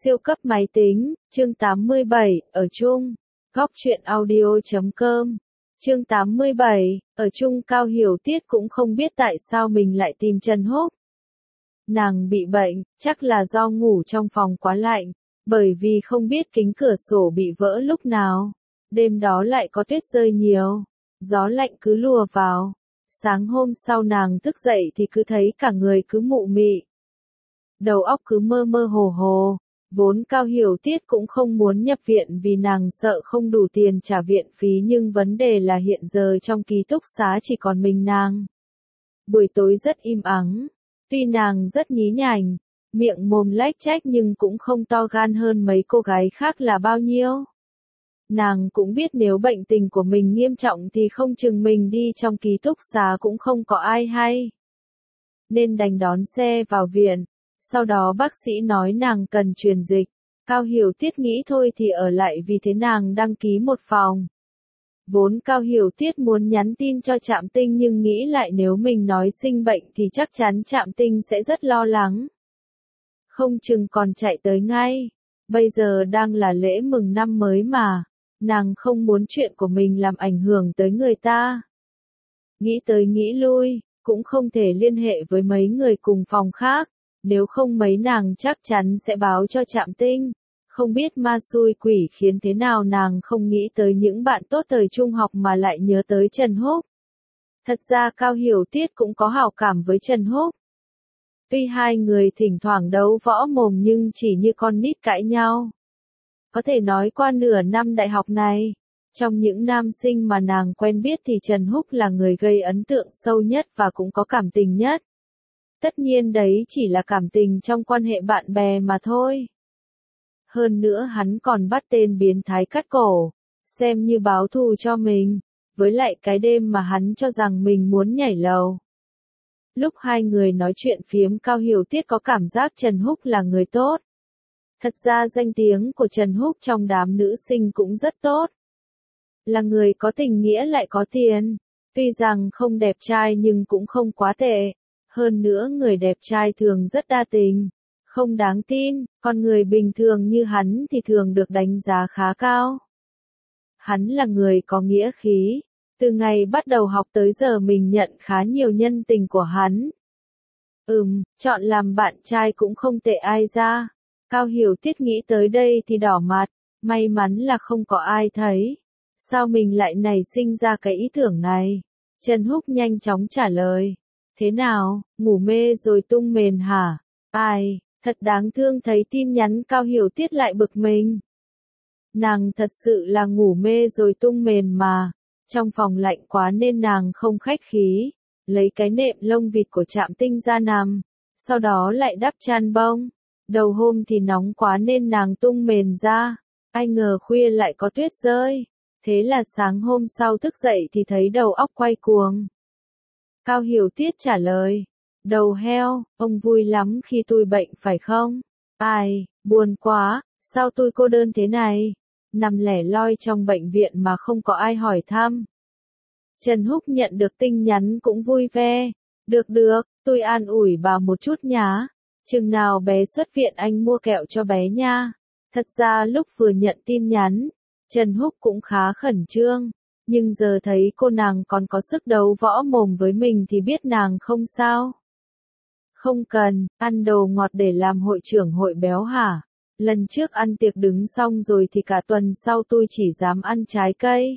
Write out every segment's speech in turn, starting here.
Siêu cấp máy tính, chương 87, ở chung. Góc truyện audio.com. Chương 87, ở chung Cao Hiểu Tiết cũng không biết tại sao mình lại tìm Trần Húc. Nàng bị bệnh, chắc là do ngủ trong phòng quá lạnh, bởi vì không biết kính cửa sổ bị vỡ lúc nào. Đêm đó lại có tuyết rơi nhiều, gió lạnh cứ lùa vào. Sáng hôm sau nàng thức dậy thì cứ thấy cả người cứ mụ mị. Đầu óc cứ mơ mơ hồ hồ. Vốn Cao Hiểu Tiết cũng không muốn nhập viện vì nàng sợ không đủ tiền trả viện phí, nhưng vấn đề là hiện giờ trong ký túc xá chỉ còn mình nàng. Buổi tối rất im ắng, tuy nàng rất nhí nhảnh, miệng mồm lách chách nhưng cũng không to gan hơn mấy cô gái khác là bao nhiêu. Nàng cũng biết nếu bệnh tình của mình nghiêm trọng thì không chừng mình đi trong ký túc xá cũng không có ai hay. Nên đành đón xe vào viện. Sau đó bác sĩ nói nàng cần truyền dịch. Cao Hiểu Tiết nghĩ thôi thì ở lại, vì thế nàng đăng ký một phòng. Vốn Cao Hiểu Tiết muốn nhắn tin cho Trạm Tinh, nhưng nghĩ lại nếu mình nói sinh bệnh thì chắc chắn Trạm Tinh sẽ rất lo lắng. Không chừng còn chạy tới ngay. Bây giờ đang là lễ mừng năm mới mà. Nàng không muốn chuyện của mình làm ảnh hưởng tới người ta. Nghĩ tới nghĩ lui, cũng không thể liên hệ với mấy người cùng phòng khác. Nếu không mấy nàng chắc chắn sẽ báo cho Trạm Tinh. Không biết ma xui quỷ khiến thế nào nàng không nghĩ tới những bạn tốt thời trung học mà lại nhớ tới Trần Húc. Thật ra Cao Hiểu Tiết cũng có hảo cảm với Trần Húc. Tuy hai người thỉnh thoảng đấu võ mồm nhưng chỉ như con nít cãi nhau. Có thể nói qua nửa năm đại học này, trong những nam sinh mà nàng quen biết thì Trần Húc là người gây ấn tượng sâu nhất và cũng có cảm tình nhất. Tất nhiên đấy chỉ là cảm tình trong quan hệ bạn bè mà thôi. Hơn nữa hắn còn bắt tên biến thái cắt cổ, xem như báo thù cho mình, với lại cái đêm mà hắn cho rằng mình muốn nhảy lầu. Lúc hai người nói chuyện phiếm, Cao Hiểu Tiết có cảm giác Trần Húc là người tốt. Thật ra danh tiếng của Trần Húc trong đám nữ sinh cũng rất tốt. Là người có tình nghĩa lại có tiền, tuy rằng không đẹp trai nhưng cũng không quá tệ. Hơn nữa người đẹp trai thường rất đa tình, không đáng tin, còn người bình thường như hắn thì thường được đánh giá khá cao. Hắn là người có nghĩa khí, từ ngày bắt đầu học tới giờ mình nhận khá nhiều nhân tình của hắn. Chọn làm bạn trai cũng không tệ ai ra. Cao Hiểu Tiết nghĩ tới đây thì đỏ mặt, may mắn là không có ai thấy. Sao mình lại nảy sinh ra cái ý tưởng này? Trần Húc nhanh chóng trả lời. Thế nào, ngủ mê rồi tung mền hả? Ai, thật đáng thương. Thấy tin nhắn Cao Hiểu Tiết lại bực mình. Nàng thật sự là ngủ mê rồi tung mền mà. Trong phòng lạnh quá nên nàng không khách khí, lấy cái nệm lông vịt của Trạm Tinh ra nằm, sau đó lại đắp chăn bông. Đầu hôm thì nóng quá nên nàng tung mền ra, ai ngờ khuya lại có tuyết rơi. Thế là sáng hôm sau thức dậy thì thấy đầu óc quay cuồng. Cao Hiểu Tiết trả lời, đầu heo, ông vui lắm khi tôi bệnh phải không? Ai, buồn quá, sao tôi cô đơn thế này? Nằm lẻ loi trong bệnh viện mà không có ai hỏi thăm. Trần Húc nhận được tin nhắn cũng vui vẻ. Được, tôi an ủi bà một chút nhá. Chừng nào bé xuất viện anh mua kẹo cho bé nha. Thật ra lúc vừa nhận tin nhắn, Trần Húc cũng khá khẩn trương. Nhưng giờ thấy cô nàng còn có sức đấu võ mồm với mình thì biết nàng không sao. Không cần, ăn đồ ngọt để làm hội trưởng hội béo hả? Lần trước ăn tiệc đứng xong rồi thì cả tuần sau tôi chỉ dám ăn trái cây.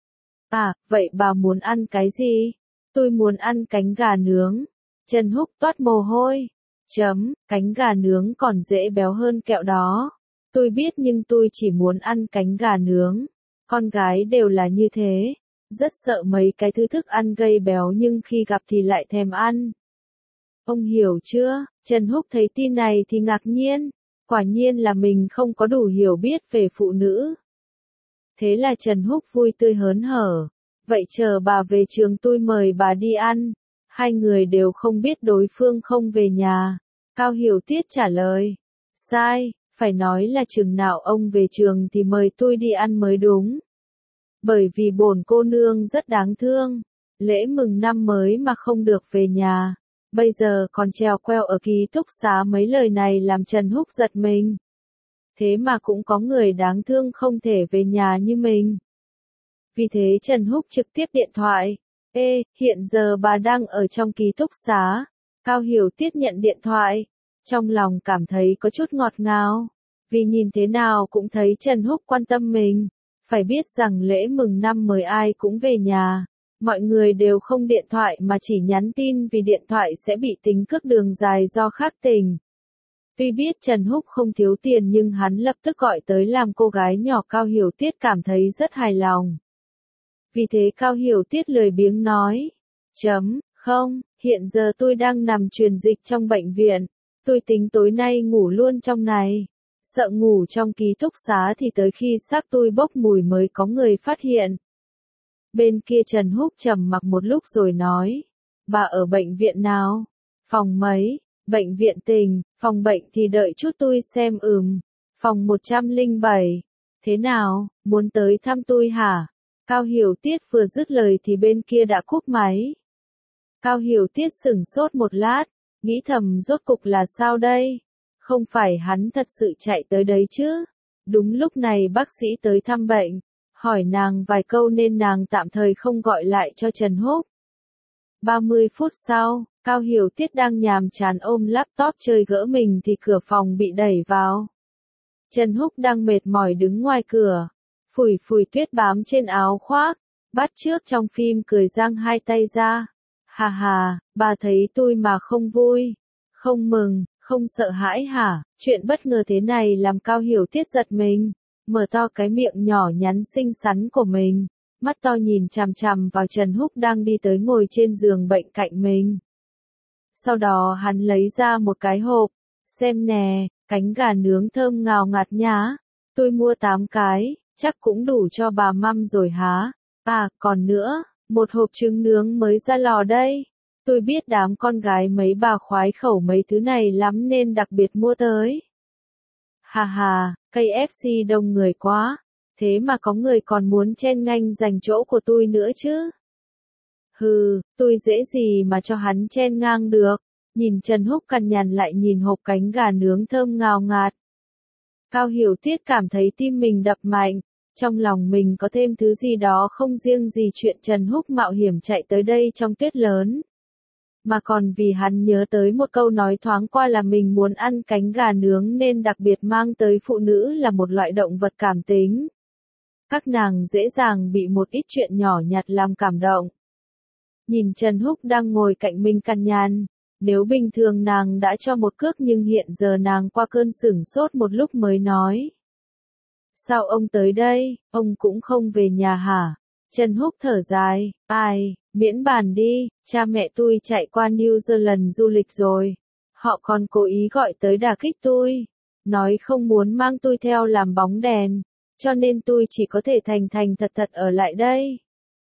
À, vậy bà muốn ăn cái gì? Tôi muốn ăn cánh gà nướng. Trần Húc toát mồ hôi. Cánh gà nướng còn dễ béo hơn kẹo đó. Tôi biết nhưng tôi chỉ muốn ăn cánh gà nướng. Con gái đều là như thế, rất sợ mấy cái thứ thức ăn gây béo nhưng khi gặp thì lại thèm ăn. Ông hiểu chưa? Trần Húc thấy tin này thì ngạc nhiên, quả nhiên là mình không có đủ hiểu biết về phụ nữ. Thế là Trần Húc vui tươi hớn hở, vậy chờ bà về trường tôi mời bà đi ăn. Hai người đều không biết đối phương không về nhà. Cao Hiểu Tiết trả lời, sai. Phải nói là chừng nào ông về trường thì mời tôi đi ăn mới đúng. Bởi vì bổn cô nương rất đáng thương. Lễ mừng năm mới mà không được về nhà. Bây giờ còn trèo queo ở ký túc xá, mấy lời này làm Trần Húc giật mình. thế mà cũng có người đáng thương không thể về nhà như mình. Vì thế Trần Húc trực tiếp điện thoại. Ê, hiện giờ bà đang ở trong ký túc xá. Cao Hiểu Tiết nhận điện thoại. Trong lòng cảm thấy có chút ngọt ngào. Vì nhìn thế nào cũng thấy Trần Húc quan tâm mình. Phải biết rằng lễ mừng năm mới ai cũng về nhà. Mọi người đều không điện thoại mà chỉ nhắn tin vì điện thoại sẽ bị tính cước đường dài do khác tình. Tuy biết Trần Húc không thiếu tiền nhưng hắn lập tức gọi tới làm cô gái nhỏ Cao Hiểu Tiết cảm thấy rất hài lòng. Vì thế Cao Hiểu Tiết lười biếng nói. Không, hiện giờ tôi đang nằm truyền dịch trong bệnh viện. Tôi tính tối nay ngủ luôn trong này. Sợ ngủ trong ký túc xá thì tới khi xác tôi bốc mùi mới có người phát hiện. Bên kia Trần Húc trầm mặc một lúc rồi nói. Bà ở bệnh viện nào? Phòng mấy? Bệnh viện Tỉnh, phòng bệnh thì đợi chút tôi xem Phòng 107. Thế nào, muốn tới thăm tôi hả? Cao Hiểu Tiết vừa dứt lời thì bên kia đã cúp máy. Cao Hiểu Tiết sửng sốt một lát, nghĩ thầm rốt cục là sao đây? Không phải hắn thật sự chạy tới đấy chứ? Đúng lúc này bác sĩ tới thăm bệnh, hỏi nàng vài câu nên nàng tạm thời không gọi lại cho Trần Húc. 30 phút sau, Cao Hiểu Tiết đang nhàm chán ôm laptop chơi gỡ mình thì cửa phòng bị đẩy vào. Trần Húc đang mệt mỏi đứng ngoài cửa, phủi phủi tuyết bám trên áo khoác, bắt chước trong phim cười giang hai tay ra. Hà hà, bà thấy tôi mà không vui, không mừng, không sợ hãi hả? Chuyện bất ngờ thế này làm Cao Hiểu Tiết giật mình, mở to cái miệng nhỏ nhắn xinh xắn của mình, mắt to nhìn chằm chằm vào Trần Húc đang đi tới ngồi trên giường bệnh cạnh mình. Sau đó hắn lấy ra một cái hộp, xem nè, cánh gà nướng thơm ngào ngạt nhá, tôi mua 8 cái, chắc cũng đủ cho bà măm rồi hả? À, còn nữa, một hộp trứng nướng mới ra lò đây. Tôi biết đám con gái mấy bà khoái khẩu mấy thứ này lắm nên đặc biệt mua tới. Hà hà, KFC đông người quá, thế mà có người còn muốn chen ngang giành chỗ của tôi nữa chứ. Hừ, tôi dễ gì mà cho hắn chen ngang được. Nhìn Trần Húc cằn nhằn lại nhìn hộp cánh gà nướng thơm ngào ngạt. Cao Hiểu Tiết cảm thấy tim mình đập mạnh, trong lòng mình có thêm thứ gì đó không riêng gì chuyện Trần Húc mạo hiểm chạy tới đây trong tuyết lớn. Mà còn vì hắn nhớ tới một câu nói thoáng qua là mình muốn ăn cánh gà nướng nên đặc biệt mang tới phụ nữ là một loại động vật cảm tính. Các nàng dễ dàng bị một ít chuyện nhỏ nhặt làm cảm động. Nhìn Trần Húc đang ngồi cạnh mình cằn nhằn, nếu bình thường nàng đã cho một cước nhưng hiện giờ nàng qua cơn sửng sốt một lúc mới nói. Sao ông tới đây, ông cũng không về nhà hả? Trần Húc thở dài, ai, miễn bàn đi, cha mẹ tôi chạy qua New Zealand du lịch rồi. Họ còn cố ý gọi tới đả kích tôi, nói không muốn mang tôi theo làm bóng đèn, cho nên tôi chỉ có thể thành thành thật thật ở lại đây.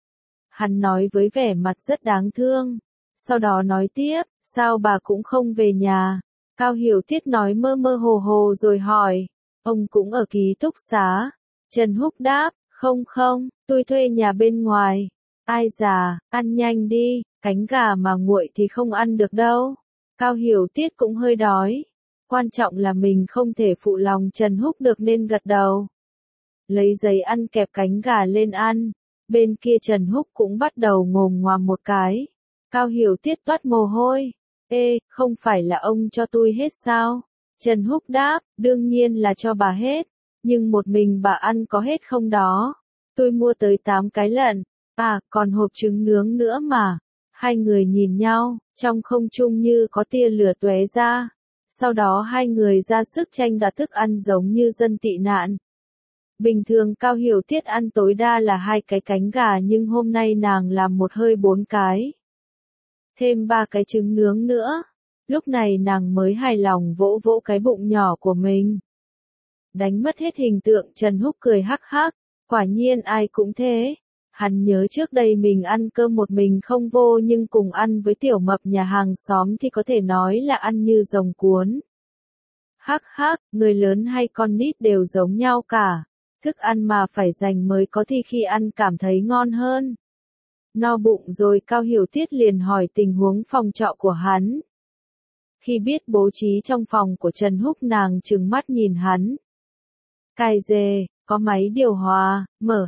Hắn nói với vẻ mặt rất đáng thương, sau đó nói tiếp, sao bà cũng không về nhà? Cao Hiểu Tiết nói mơ mơ hồ hồ rồi hỏi, ông cũng ở ký túc xá? Trần Húc đáp, không, tôi thuê nhà bên ngoài. Ai già, ăn nhanh đi, cánh gà mà nguội thì không ăn được đâu. Cao Hiểu Tiết cũng hơi đói. Quan trọng là mình không thể phụ lòng Trần Húc được nên gật đầu. Lấy giấy ăn kẹp cánh gà lên ăn. Bên kia Trần Húc cũng bắt đầu ngồm ngoàm một cái. Cao Hiểu Tiết toát mồ hôi. Ê, không phải là ông cho tôi hết sao? Trần Húc đáp, đương nhiên là cho bà hết. Nhưng một mình bà ăn có hết không đó? Tôi mua tới 8 cái lận. À, còn hộp trứng nướng nữa mà. Hai người nhìn nhau, trong không trung như có tia lửa tóe ra. Sau đó hai người ra sức tranh đoạt thức ăn giống như dân tị nạn. Bình thường Cao Hiểu Tiết ăn tối đa là 2 cái cánh gà nhưng hôm nay nàng làm một hơi 4 cái. Thêm 3 cái trứng nướng nữa. Lúc này nàng mới hài lòng vỗ vỗ cái bụng nhỏ của mình. Đánh mất hết hình tượng Trần Húc cười hắc hắc, quả nhiên ai cũng thế. Hắn nhớ trước đây mình ăn cơm một mình không vô nhưng cùng ăn với tiểu mập nhà hàng xóm thì có thể nói là ăn như rồng cuốn. Hắc hắc, người lớn hay con nít đều giống nhau cả. Thức ăn mà phải dành mới có thì khi ăn cảm thấy ngon hơn. No bụng rồi Cao Hiểu Tiết liền hỏi tình huống phòng trọ của hắn. Khi biết bố trí trong phòng của Trần Húc nàng trừng mắt nhìn hắn. Cài dề, có máy điều hòa, mở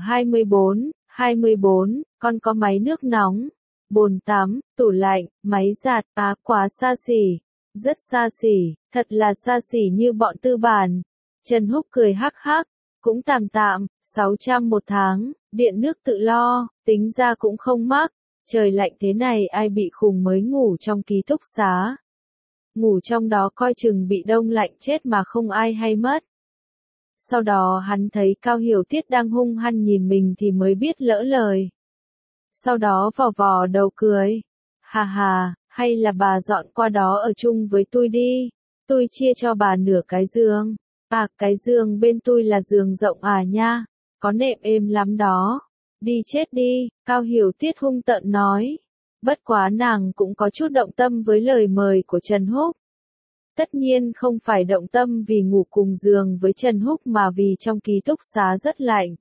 24, con có máy nước nóng, bồn tắm, tủ lạnh, máy giặt, quá xa xỉ, rất xa xỉ, thật là xa xỉ như bọn tư bản. Trần Húc cười hắc hắc, cũng tạm tạm, 600 một tháng, điện nước tự lo, tính ra cũng không mắc, trời lạnh thế này ai bị khùng mới ngủ trong ký túc xá. Ngủ trong đó coi chừng bị đông lạnh chết mà không ai hay mất. Sau đó hắn thấy Cao Hiểu Tiết đang hung hăng nhìn mình thì mới biết lỡ lời. Sau đó vò vò đầu cười. Hà hà, hay là bà dọn qua đó ở chung với tôi đi. Tôi chia cho bà nửa cái giường. Cái giường bên tôi là giường rộng nha. Có nệm êm lắm đó. Đi chết đi, Cao Hiểu Tiết hung tợn nói. Bất quá nàng cũng có chút động tâm với lời mời của Trần Húc. Tất nhiên không phải động tâm vì ngủ cùng giường với Trần Húc mà vì trong ký túc xá rất lạnh.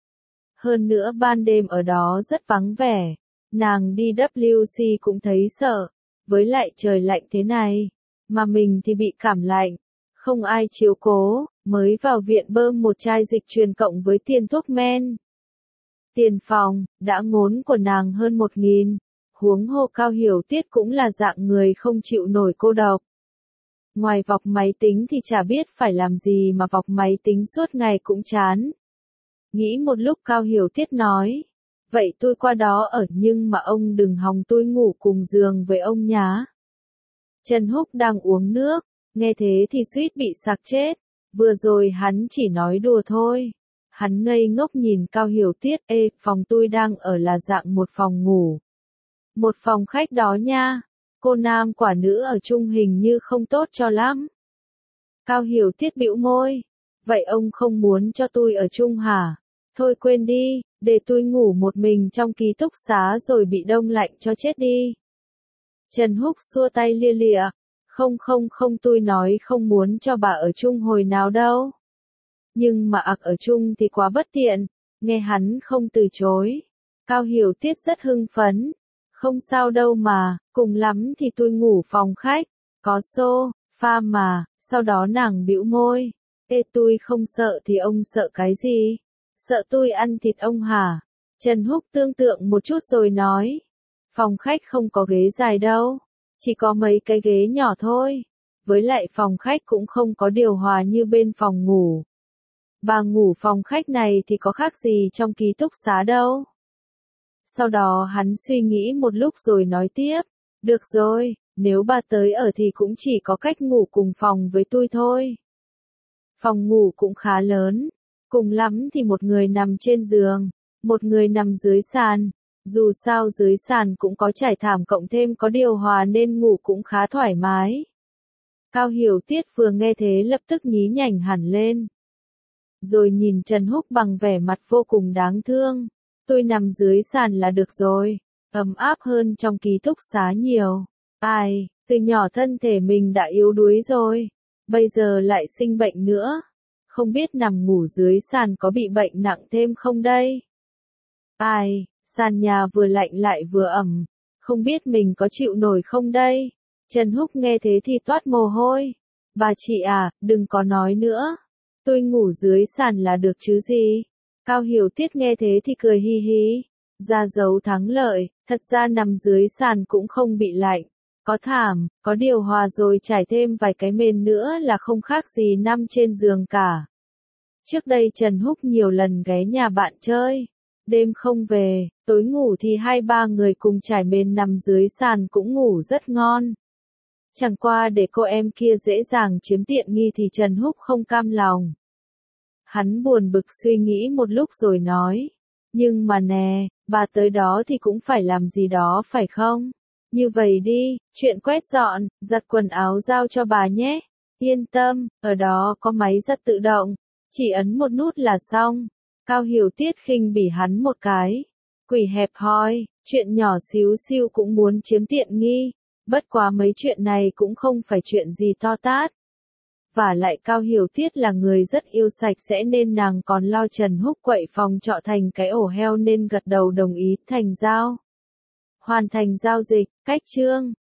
Hơn nữa ban đêm ở đó rất vắng vẻ. Nàng đi WC cũng thấy sợ. Với lại trời lạnh thế này. Mà mình thì bị cảm lạnh. Không ai chiếu cố. Mới vào viện bơm một chai dịch truyền cộng với tiền thuốc men. Tiền phòng, đã ngốn của nàng hơn 1.000. Huống hồ Cao Hiểu Tiết cũng là dạng người không chịu nổi cô độc. Ngoài vọc máy tính thì chả biết phải làm gì mà vọc máy tính suốt ngày cũng chán. Nghĩ một lúc Cao Hiểu Tiết nói. Vậy tôi qua đó ở nhưng mà ông đừng hòng tôi ngủ cùng giường với ông nhá. Trần Húc đang uống nước, nghe thế thì suýt bị sặc chết. Vừa rồi hắn chỉ nói đùa thôi. Hắn ngây ngốc nhìn Cao Hiểu Tiết. Phòng tôi đang ở là dạng một phòng ngủ. Một phòng khách đó nha. Cô nam quả nữ ở chung hình như không tốt cho lắm. Cao Hiểu Tiết bĩu môi. Vậy ông không muốn cho tôi ở chung hả? Thôi quên đi, để tôi ngủ một mình trong ký túc xá rồi bị đông lạnh cho chết đi. Trần Húc xua tay lia lịa. Không tôi nói không muốn cho bà ở chung hồi nào đâu. Nhưng mà ở chung thì quá bất tiện. Nghe hắn không từ chối. Cao Hiểu Tiết rất hưng phấn. Không sao đâu mà, cùng lắm thì tôi ngủ phòng khách, có sofa mà. Sau đó nàng bĩu môi. Tôi không sợ thì ông sợ cái gì? Sợ tôi ăn thịt ông hả? Trần Húc tương tượng một chút rồi nói. Phòng khách không có ghế dài đâu, chỉ có mấy cái ghế nhỏ thôi. Với lại phòng khách cũng không có điều hòa như bên phòng ngủ. Bà ngủ phòng khách này thì có khác gì trong ký túc xá đâu. Sau đó hắn suy nghĩ một lúc rồi nói tiếp. Được rồi, nếu bà tới ở thì cũng chỉ có cách ngủ cùng phòng với tôi thôi. Phòng ngủ cũng khá lớn. Cùng lắm thì một người nằm trên giường, một người nằm dưới sàn. Dù sao dưới sàn cũng có trải thảm cộng thêm có điều hòa nên ngủ cũng khá thoải mái. Cao Hiểu Tiết vừa nghe thế lập tức nhí nhảnh hẳn lên. Rồi nhìn Trần Húc bằng vẻ mặt vô cùng đáng thương. Tôi nằm dưới sàn là được rồi, ấm áp hơn trong ký túc xá nhiều. Từ nhỏ thân thể mình đã yếu đuối rồi, bây giờ lại sinh bệnh nữa. Không biết nằm ngủ dưới sàn có bị bệnh nặng thêm không đây? Sàn nhà vừa lạnh lại vừa ẩm, không biết mình có chịu nổi không đây? Trần Húc nghe thế thì toát mồ hôi. Bà chị đừng có nói nữa. Tôi ngủ dưới sàn là được chứ gì? Cao Hiểu Tiết nghe thế thì cười hi hi. Ra dấu thắng lợi, thật ra nằm dưới sàn cũng không bị lạnh. Có thảm, có điều hòa rồi trải thêm vài cái mền nữa là không khác gì nằm trên giường cả. Trước đây Trần Húc nhiều lần ghé nhà bạn chơi. Đêm không về, tối ngủ thì 2-3 người cùng trải mền nằm dưới sàn cũng ngủ rất ngon. Chẳng qua để cô em kia dễ dàng chiếm tiện nghi thì Trần Húc không cam lòng. Hắn buồn bực suy nghĩ một lúc rồi nói. Nhưng mà nè, bà tới đó thì cũng phải làm gì đó phải không? Như vậy đi, chuyện quét dọn, giặt quần áo giao cho bà nhé. Yên tâm, ở đó có máy giặt tự động. Chỉ ấn một nút là xong. Cao Hiểu Tiết khinh bỉ hắn một cái. Quỷ hẹp hòi, chuyện nhỏ xíu xiu cũng muốn chiếm tiện nghi. Bất quá mấy chuyện này cũng không phải chuyện gì to tát. Và lại Cao Hiểu Tiết là người rất yêu sạch sẽ nên nàng còn lo Trần Húc quậy phòng trọ thành cái ổ heo nên gật đầu đồng ý thành giao. Hoàn thành giao dịch, cách chương.